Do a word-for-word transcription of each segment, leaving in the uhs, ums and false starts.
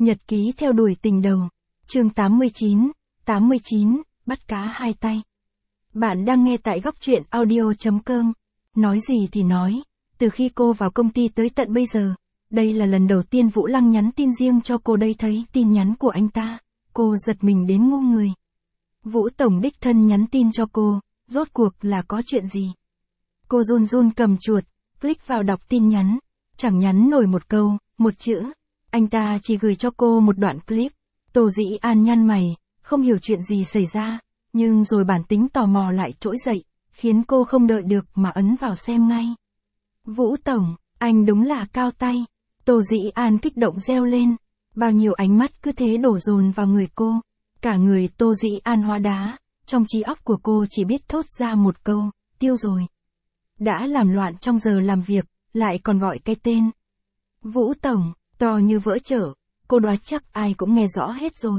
Nhật ký theo đuổi tình đầu. Chương tám mươi chín, tám mươi chín, bắt cá hai tay. Bạn đang nghe tại góc truyện audio chấm com. Nói gì thì nói, từ khi cô vào công ty tới tận bây giờ, đây là lần đầu tiên Vũ Lăng nhắn tin riêng cho cô đây. Thấy tin nhắn của anh ta, cô giật mình đến ngu người. Vũ Tổng đích thân nhắn tin cho cô, rốt cuộc là có chuyện gì? Cô run run cầm chuột, click vào đọc tin nhắn, chẳng nhắn nổi một câu, một chữ. Anh ta chỉ gửi cho cô một đoạn clip. Tô Dĩ An nhăn mày, không hiểu chuyện gì xảy ra, nhưng rồi bản tính tò mò lại trỗi dậy, khiến cô không đợi được mà ấn vào xem ngay. Vũ Tổng, anh đúng là cao tay. Tô Dĩ An kích động reo lên, bao nhiêu ánh mắt cứ thế đổ dồn vào người cô. Cả người Tô Dĩ An hóa đá, trong trí óc của cô chỉ biết thốt ra một câu, tiêu rồi. Đã làm loạn trong giờ làm việc, lại còn gọi cái tên. Vũ Tổng, to như vỡ chở, cô đoán chắc ai cũng nghe rõ hết rồi.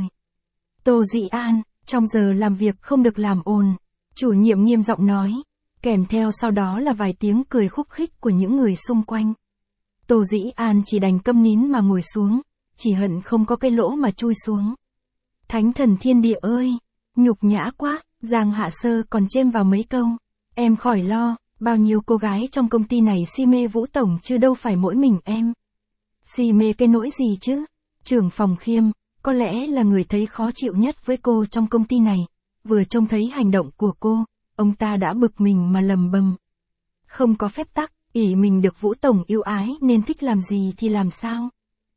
Tô Dĩ An, trong giờ làm việc không được làm ồn, chủ nhiệm nghiêm giọng nói, kèm theo sau đó là vài tiếng cười khúc khích của những người xung quanh. Tô Dĩ An chỉ đành câm nín mà ngồi xuống, chỉ hận không có cái lỗ mà chui xuống. Thánh thần thiên địa ơi, nhục nhã quá, Giang Hạ Sơ còn chêm vào mấy câu. Em khỏi lo, bao nhiêu cô gái trong công ty này si mê Vũ Tổng chứ đâu phải mỗi mình em. Si mê cái nỗi gì chứ? Trưởng phòng Khiêm, có lẽ là người thấy khó chịu nhất với cô trong công ty này. Vừa trông thấy hành động của cô, ông ta đã bực mình mà lầm bầm. Không có phép tắc, ỷ mình được Vũ Tổng yêu ái nên thích làm gì thì làm sao.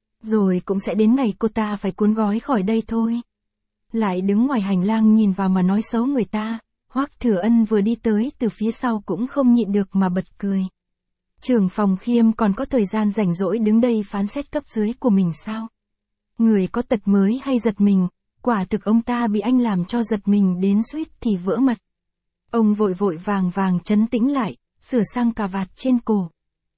Rồi cũng sẽ đến ngày cô ta phải cuốn gói khỏi đây thôi. Lại đứng ngoài hành lang nhìn vào mà nói xấu người ta. Hoắc Thừa Ân vừa đi tới từ phía sau cũng không nhịn được mà bật cười. Trưởng phòng Khiêm còn có thời gian rảnh rỗi đứng đây phán xét cấp dưới của mình sao? Người có tật mới hay giật mình, quả thực ông ta bị anh làm cho giật mình đến suýt thì vỡ mật. Ông vội vội vàng vàng trấn tĩnh lại, sửa sang cà vạt trên cổ.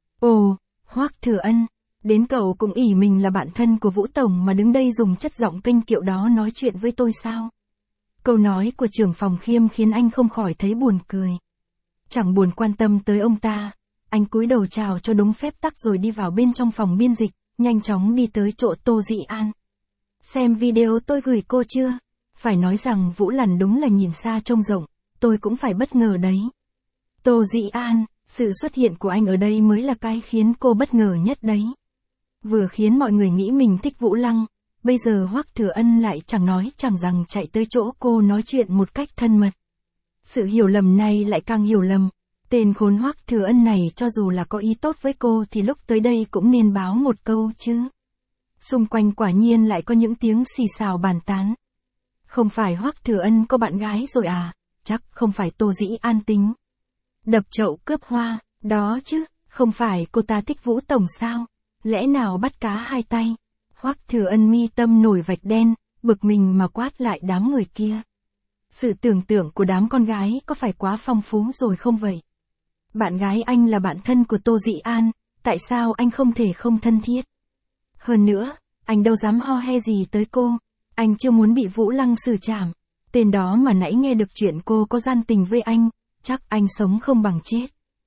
Ồ, Hoắc Thừa Ân, đến cậu cũng ỷ mình là bạn thân của Vũ Tổng mà đứng đây dùng chất giọng kênh kiệu đó nói chuyện với tôi sao? Câu nói của trưởng phòng Khiêm khiến anh không khỏi thấy buồn cười. Chẳng buồn quan tâm tới ông ta, anh cúi đầu chào cho đúng phép tắc rồi đi vào bên trong phòng biên dịch, nhanh chóng đi tới chỗ Tô Dĩ An. Xem video tôi gửi cô chưa? Phải nói rằng Vũ Lằn đúng là nhìn xa trông rộng, tôi cũng phải bất ngờ đấy. Tô Dĩ An, sự xuất hiện của anh ở đây mới là cái khiến cô bất ngờ nhất đấy. Vừa khiến mọi người nghĩ mình thích Vũ Lăng, bây giờ Hoắc Thừa Ân lại chẳng nói chẳng rằng chạy tới chỗ cô nói chuyện một cách thân mật. Sự hiểu lầm này lại càng hiểu lầm. Tên khốn Hoắc Thừa Ân này cho dù là có ý tốt với cô thì lúc tới đây cũng nên báo một câu chứ. Xung quanh quả nhiên lại có những tiếng xì xào bàn tán. Không phải Hoắc Thừa Ân có bạn gái rồi à? Chắc không phải Tô Dĩ An tính đập chậu cướp hoa, đó chứ, không phải cô ta thích Vũ Tổng sao? Lẽ nào bắt cá hai tay? Hoắc Thừa Ân mi tâm nổi vạch đen, bực mình mà quát lại đám người kia. Sự tưởng tượng của đám con gái có phải quá phong phú rồi không vậy? Bạn gái anh là bạn thân của Tô Dĩ An, tại sao anh không thể không thân thiết? Hơn nữa, anh đâu dám ho he gì tới cô, anh chưa muốn bị Vũ Lăng xử trảm. Tên đó mà nãy nghe được chuyện cô có gian tình với anh, chắc anh sống không bằng chết.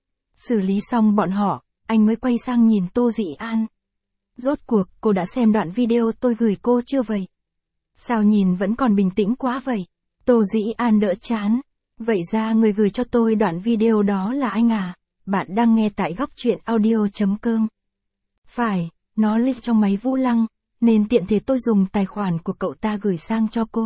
Xử lý xong bọn họ, anh mới quay sang nhìn Tô Dĩ An. Rốt cuộc cô đã xem đoạn video tôi gửi cô chưa vậy? Sao nhìn vẫn còn bình tĩnh quá vậy? Tô Dĩ An đỡ chán. Vậy ra người gửi cho tôi đoạn video đó là anh à? Bạn đang nghe tại góc truyện audio chấm com. Phải, nó link trong máy Vũ Lăng, nên tiện thể tôi dùng tài khoản của cậu ta gửi sang cho cô.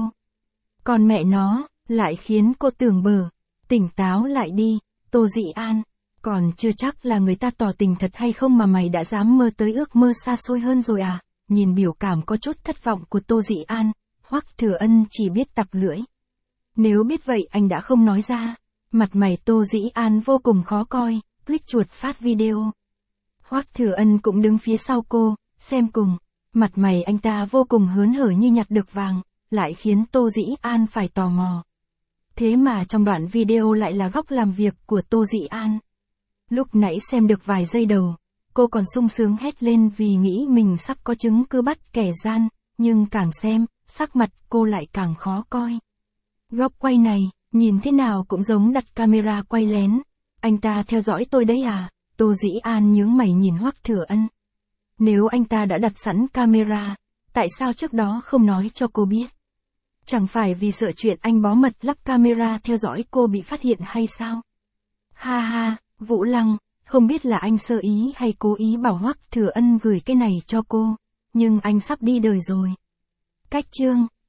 Còn mẹ nó, lại khiến cô tưởng bờ. Tỉnh táo lại đi, Tô Dĩ An. Còn chưa chắc là người ta tỏ tình thật hay không mà mày đã dám mơ tới ước mơ xa xôi hơn rồi à? Nhìn biểu cảm có chút thất vọng của Tô Dĩ An, Hoắc Thừa Ân chỉ biết tặc lưỡi. Nếu biết vậy anh đã không nói ra. Mặt mày Tô Dĩ An vô cùng khó coi, click chuột phát video. Hoắc Thừa Ân cũng đứng phía sau cô, xem cùng. Mặt mày anh ta vô cùng hớn hở như nhặt được vàng, lại khiến Tô Dĩ An phải tò mò. Thế mà trong đoạn video lại là góc làm việc của Tô Dĩ An. Lúc nãy xem được vài giây đầu, cô còn sung sướng hét lên vì nghĩ mình sắp có chứng cứ bắt kẻ gian, nhưng càng xem, sắc mặt cô lại càng khó coi. Góc quay này, nhìn thế nào cũng giống đặt camera quay lén. Anh ta theo dõi tôi đấy à? Tô Dĩ An nhướng mày nhìn Hoắc Thừa Ân. Nếu anh ta đã đặt sẵn camera, Tại sao trước đó không nói cho cô biết? Chẳng phải vì sợ chuyện anh bó mật lắp camera theo dõi cô bị phát hiện hay sao? Ha ha, Vũ Lăng, không biết là anh sơ ý hay cố ý bảo Hoắc Thừa Ân gửi cái này cho cô, nhưng anh sắp đi đời rồi. Cách chương